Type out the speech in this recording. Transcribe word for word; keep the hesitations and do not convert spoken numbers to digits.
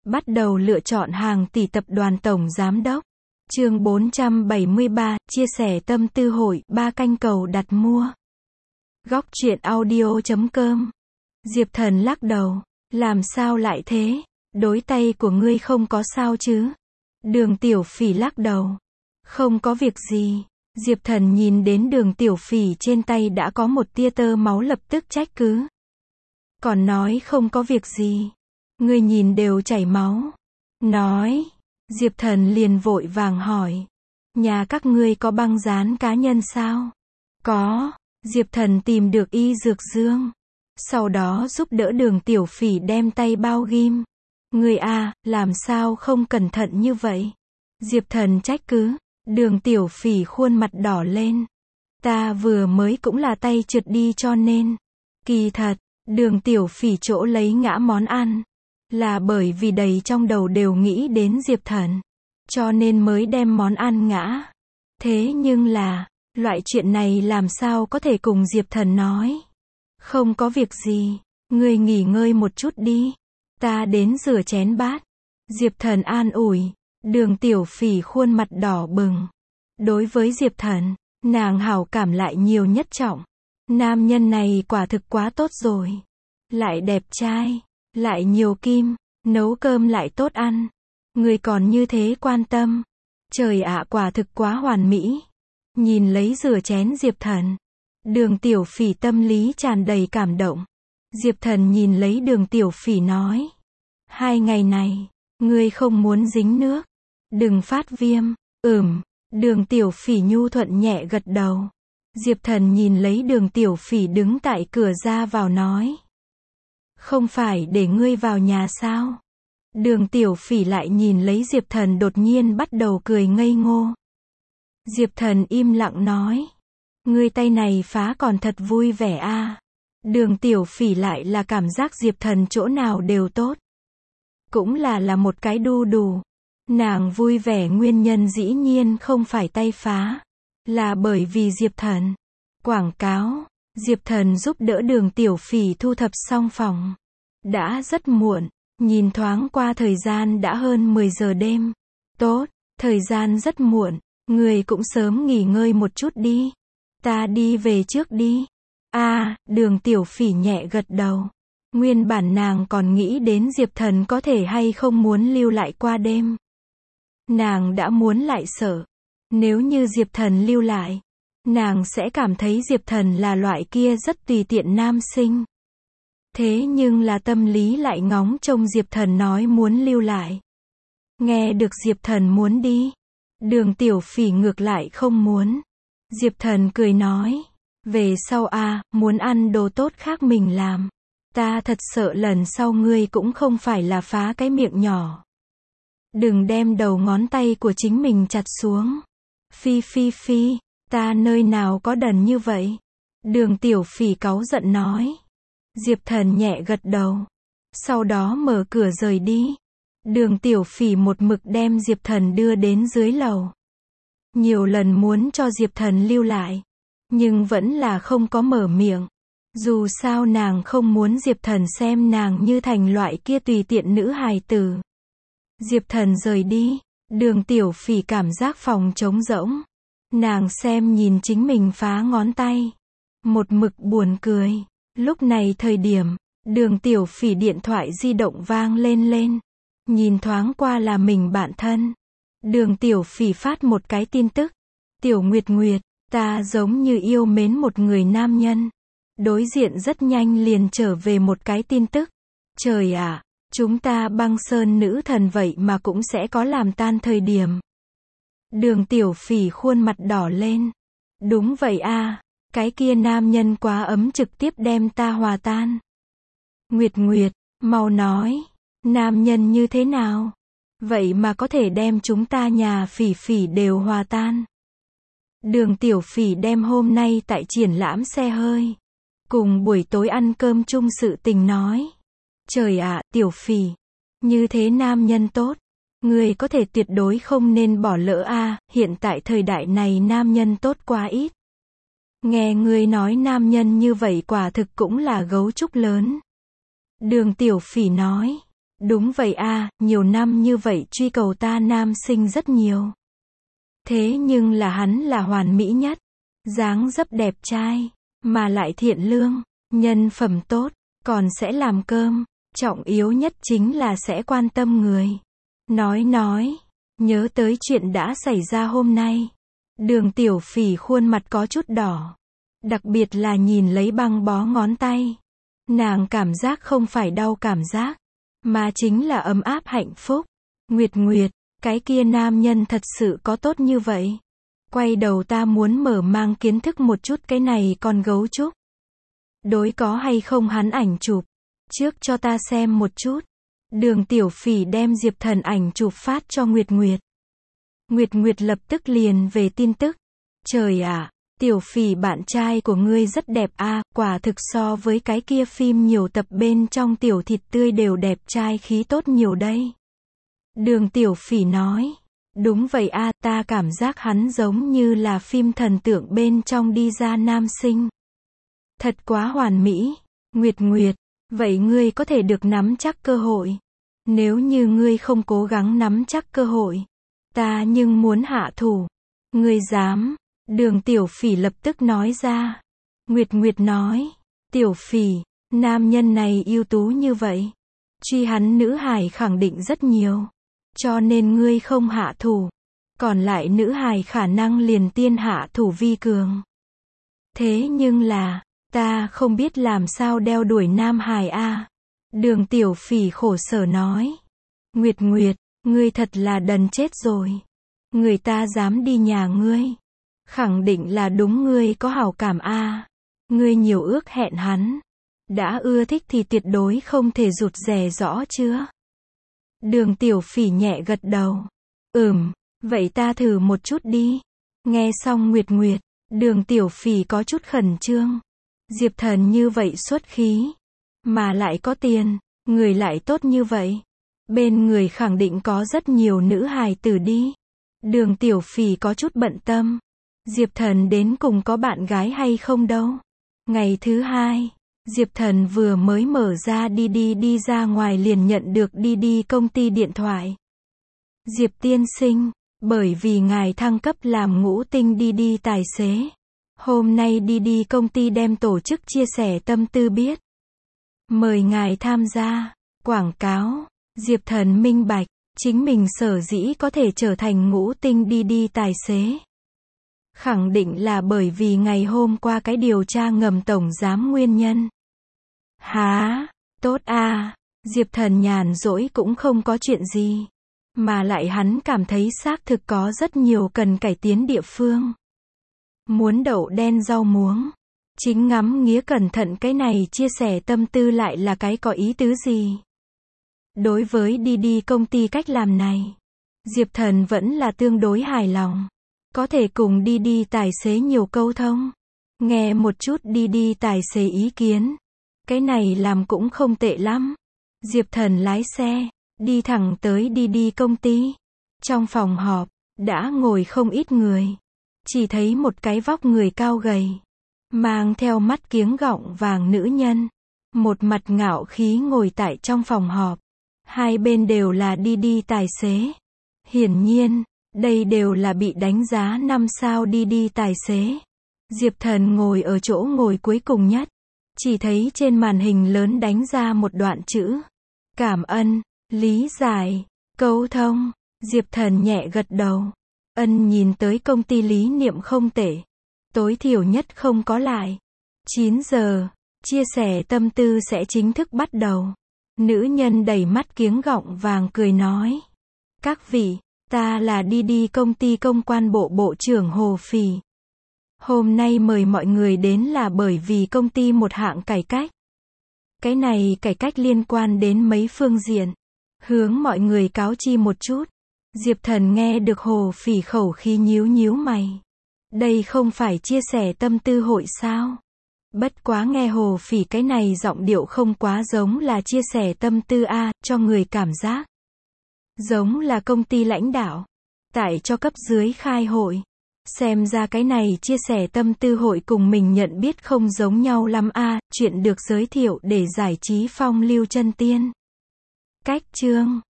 Bắt đầu lựa chọn hàng tỷ tập đoàn tổng giám đốc. Chương bốn trăm bảy mươi ba, chia sẻ tâm tư hội, ba canh cầu đặt mua. Góc truyện audio chấm com. Diệp Thần lắc đầu. Làm sao lại thế? Đối tay của ngươi không có sao chứ? Đường Tiểu Phỉ lắc đầu. Không có việc gì. Diệp Thần nhìn đến Đường Tiểu Phỉ trên tay đã có một tia tơ máu lập tức trách cứ. Còn nói không có việc gì. Ngươi nhìn đều chảy máu. Nói. Diệp Thần liền vội vàng hỏi. Nhà các ngươi có băng dán cá nhân sao? Có. Diệp Thần tìm được y dược dương. Sau đó giúp đỡ Đường Tiểu Phỉ đem tay bao ghim. Ngươi à, làm sao không cẩn thận như vậy? Diệp Thần trách cứ. Đường Tiểu Phỉ khuôn mặt đỏ lên. Ta vừa mới cũng là tay trượt đi cho nên. Kỳ thật, Đường Tiểu Phỉ chỗ lấy ngã món ăn. Là bởi vì đầy trong đầu đều nghĩ đến Diệp Thần. Cho nên mới đem món ăn ngã. Thế nhưng là, loại chuyện này làm sao có thể cùng Diệp Thần nói. Không có việc gì, ngươi nghỉ ngơi một chút đi. Ta đến rửa chén bát. Diệp Thần an ủi. Đường Tiểu Phỉ khuôn mặt đỏ bừng. Đối với Diệp Thần, nàng hảo cảm lại nhiều nhất trọng. Nam nhân này quả thực quá tốt rồi. Lại đẹp trai, lại nhiều kim, nấu cơm lại tốt ăn. Người còn như thế quan tâm. Trời ạ, quả thực quá hoàn mỹ. Nhìn lấy rửa chén Diệp Thần. Đường Tiểu Phỉ tâm lý tràn đầy cảm động. Diệp Thần nhìn lấy Đường Tiểu Phỉ nói. Hai ngày này, ngươi không muốn dính nước. Đừng phát viêm. Ừm. Đường Tiểu Phỉ nhu thuận nhẹ gật đầu. Diệp Thần nhìn lấy Đường Tiểu Phỉ đứng tại cửa ra vào nói. Không phải để ngươi vào nhà sao? Đường Tiểu Phỉ lại nhìn lấy Diệp Thần đột nhiên bắt đầu cười ngây ngô. Diệp Thần im lặng nói. Ngươi tay này phá còn thật vui vẻ a. Đường Tiểu Phỉ lại là cảm giác Diệp Thần chỗ nào đều tốt. Cũng là là một cái đu đủ. Nàng vui vẻ nguyên nhân dĩ nhiên không phải tay phá. Là bởi vì Diệp Thần. Quảng cáo. Diệp Thần giúp đỡ Đường Tiểu Phỉ thu thập xong phòng. Đã rất muộn. Nhìn thoáng qua thời gian đã hơn mười giờ đêm. Tốt. Thời gian rất muộn. Người cũng sớm nghỉ ngơi một chút đi. Ta đi về trước đi. À, Đường Tiểu Phỉ nhẹ gật đầu. Nguyên bản nàng còn nghĩ đến Diệp Thần có thể hay không muốn lưu lại qua đêm. Nàng đã muốn lại sợ. Nếu như Diệp Thần lưu lại, nàng sẽ cảm thấy Diệp Thần là loại kia rất tùy tiện nam sinh. Thế nhưng là tâm lý lại ngóng trông Diệp Thần nói muốn lưu lại. Nghe được Diệp Thần muốn đi. Đường Tiểu Phỉ ngược lại không muốn. Diệp Thần cười nói. Về sau a, muốn ăn đồ tốt khác mình làm. Ta thật sợ lần sau ngươi cũng không phải là phá cái miệng nhỏ. Đừng đem đầu ngón tay của chính mình chặt xuống. Phi phi phi, ta nơi nào có đần như vậy? Đường Tiểu Phỉ cáu giận nói. Diệp Thần nhẹ gật đầu. Sau đó mở cửa rời đi. Đường Tiểu Phỉ một mực đem Diệp Thần đưa đến dưới lầu. Nhiều lần muốn cho Diệp Thần lưu lại. Nhưng vẫn là không có mở miệng. Dù sao nàng không muốn Diệp Thần xem nàng như thành loại kia tùy tiện nữ hài tử. Diệp Thần rời đi. Đường Tiểu Phỉ cảm giác phòng trống rỗng. Nàng xem nhìn chính mình phá ngón tay. Một mực buồn cười. Lúc này thời điểm, Đường Tiểu Phỉ điện thoại di động vang lên lên. Nhìn thoáng qua là mình bạn thân. Đường Tiểu Phỉ phát một cái tin tức. Tiểu Nguyệt Nguyệt, ta giống như yêu mến một người nam nhân. Đối diện rất nhanh liền trở về một cái tin tức. Trời ạ, chúng ta băng sơn nữ thần vậy mà cũng sẽ có làm tan thời điểm. Đường Tiểu Phỉ khuôn mặt đỏ lên. Đúng vậy a, cái kia nam nhân quá ấm trực tiếp đem ta hòa tan. Nguyệt Nguyệt, mau nói, nam nhân như thế nào? Vậy mà có thể đem chúng ta nhà Phỉ Phỉ đều hòa tan. Đường Tiểu Phỉ đem hôm nay tại triển lãm xe hơi. Cùng buổi tối ăn cơm chung sự tình nói. Trời ạ, Tiểu Phỉ. Như thế nam nhân tốt. Người có thể tuyệt đối không nên bỏ lỡ a, hiện tại thời đại này nam nhân tốt quá ít. Nghe người nói nam nhân như vậy quả thực cũng là gấu trúc lớn. Đường Tiểu Phỉ nói. Đúng vậy a, nhiều năm như vậy truy cầu ta nam sinh rất nhiều. Thế nhưng là hắn là hoàn mỹ nhất. Dáng dấp đẹp trai, mà lại thiện lương, nhân phẩm tốt, còn sẽ làm cơm. Trọng yếu nhất chính là sẽ quan tâm người. Nói nói, nhớ tới chuyện đã xảy ra hôm nay. Đường Tiểu Phỉ khuôn mặt có chút đỏ. Đặc biệt là nhìn lấy băng bó ngón tay. Nàng cảm giác không phải đau cảm giác, mà chính là ấm áp hạnh phúc. Nguyệt Nguyệt, cái kia nam nhân thật sự có tốt như vậy. Quay đầu ta muốn mở mang kiến thức một chút cái này con gấu trúc. Đối có hay không hắn ảnh chụp. Trước cho ta xem một chút. Đường Tiểu Phỉ đem Diệp Thần ảnh chụp phát cho Nguyệt Nguyệt. Nguyệt Nguyệt lập tức liền về tin tức. Trời ạ, Tiểu Phỉ bạn trai của ngươi rất đẹp a, quả thực so với cái kia phim nhiều tập bên trong tiểu thịt tươi đều đẹp trai khí tốt nhiều đây. Đường Tiểu Phỉ nói. Đúng vậy a, ta cảm giác hắn giống như là phim thần tượng bên trong đi ra nam sinh. Thật quá hoàn mỹ. Nguyệt Nguyệt, vậy ngươi có thể được nắm chắc cơ hội. Nếu như ngươi không cố gắng nắm chắc cơ hội, ta nhưng muốn hạ thủ. Ngươi dám? Đường Tiểu Phỉ lập tức nói ra. Nguyệt Nguyệt nói. Tiểu Phỉ, nam nhân này ưu tú như vậy. Truy hắn nữ hài khẳng định rất nhiều. Cho nên ngươi không hạ thủ. Còn lại nữ hài khả năng liền tiên hạ thủ vi cường. Thế nhưng là, ta không biết làm sao đeo đuổi nam hài a. Đường Tiểu Phỉ khổ sở nói. Nguyệt Nguyệt, ngươi thật là đần chết rồi. Người ta dám đi nhà ngươi. Khẳng định là đúng ngươi có hảo cảm a. Ngươi nhiều ước hẹn hắn. Đã ưa thích thì tuyệt đối không thể rụt rè rõ chưa? Đường Tiểu Phỉ nhẹ gật đầu. Ừm, vậy ta thử một chút đi. Nghe xong Nguyệt Nguyệt, Đường Tiểu Phỉ có chút khẩn trương. Diệp Thần như vậy xuất khí, mà lại có tiền, người lại tốt như vậy. Bên người khẳng định có rất nhiều nữ hài tử đi. Đường Tiểu Phỉ có chút bận tâm. Diệp Thần đến cùng có bạn gái hay không đâu. Ngày thứ hai, Diệp Thần vừa mới mở ra đi đi đi ra ngoài liền nhận được đi đi công ty điện thoại. Diệp tiên sinh, bởi vì ngài thăng cấp làm ngũ tinh đi đi tài xế. Hôm nay đi đi công ty đem tổ chức chia sẻ tâm tư biết. Mời ngài tham gia. Quảng cáo. Diệp Thần minh bạch, chính mình sở dĩ có thể trở thành ngũ tinh đi đi tài xế. Khẳng định là bởi vì ngày hôm qua cái điều tra ngầm tổng giám nguyên nhân. Há, tốt a. Diệp Thần nhàn rỗi cũng không có chuyện gì. Mà lại hắn cảm thấy xác thực có rất nhiều cần cải tiến địa phương. Muốn đậu đen rau muống. Chính ngắm nghía cẩn thận cái này chia sẻ tâm tư lại là cái có ý tứ gì. Đối với đi đi công ty cách làm này, Diệp Thần vẫn là tương đối hài lòng. Có thể cùng đi đi tài xế nhiều câu thông. Nghe một chút đi đi tài xế ý kiến. Cái này làm cũng không tệ lắm. Diệp Thần lái xe, đi thẳng tới đi đi công ty. Trong phòng họp, đã ngồi không ít người. Chỉ thấy một cái vóc người cao gầy, mang theo mắt kiếng gọng vàng nữ nhân. Một mặt ngạo khí ngồi tại trong phòng họp. Hai bên đều là đi đi tài xế. Hiển nhiên, đây đều là bị đánh giá năm sao đi đi tài xế. Diệp Thần ngồi ở chỗ ngồi cuối cùng nhất. Chỉ thấy trên màn hình lớn đánh ra một đoạn chữ. Cảm ơn, lý giải, câu thông. Diệp Thần nhẹ gật đầu. Ân nhìn tới công ty lý niệm không tệ. Tối thiểu nhất không có lại. chín giờ, chia sẻ tâm tư sẽ chính thức bắt đầu. Nữ nhân đầy mắt kiếng gọng vàng cười nói. Các vị, ta là đi đi công ty công quan bộ bộ trưởng Hồ Phỉ. Hôm nay mời mọi người đến là bởi vì công ty một hạng cải cách. Cái này cải cách liên quan đến mấy phương diện. Hướng mọi người cáo chi một chút. Diệp Thần nghe được Hồ Phỉ khẩu khí nhíu nhíu mày. Đây không phải chia sẻ tâm tư hội sao? Bất quá nghe Hồ Phỉ cái này giọng điệu không quá giống là chia sẻ tâm tư a, cho người cảm giác giống là công ty lãnh đạo tại cho cấp dưới khai hội. Xem ra cái này chia sẻ tâm tư hội cùng mình nhận biết không giống nhau lắm a, chuyện được giới thiệu để giải trí phong lưu chân tiên. Cách chương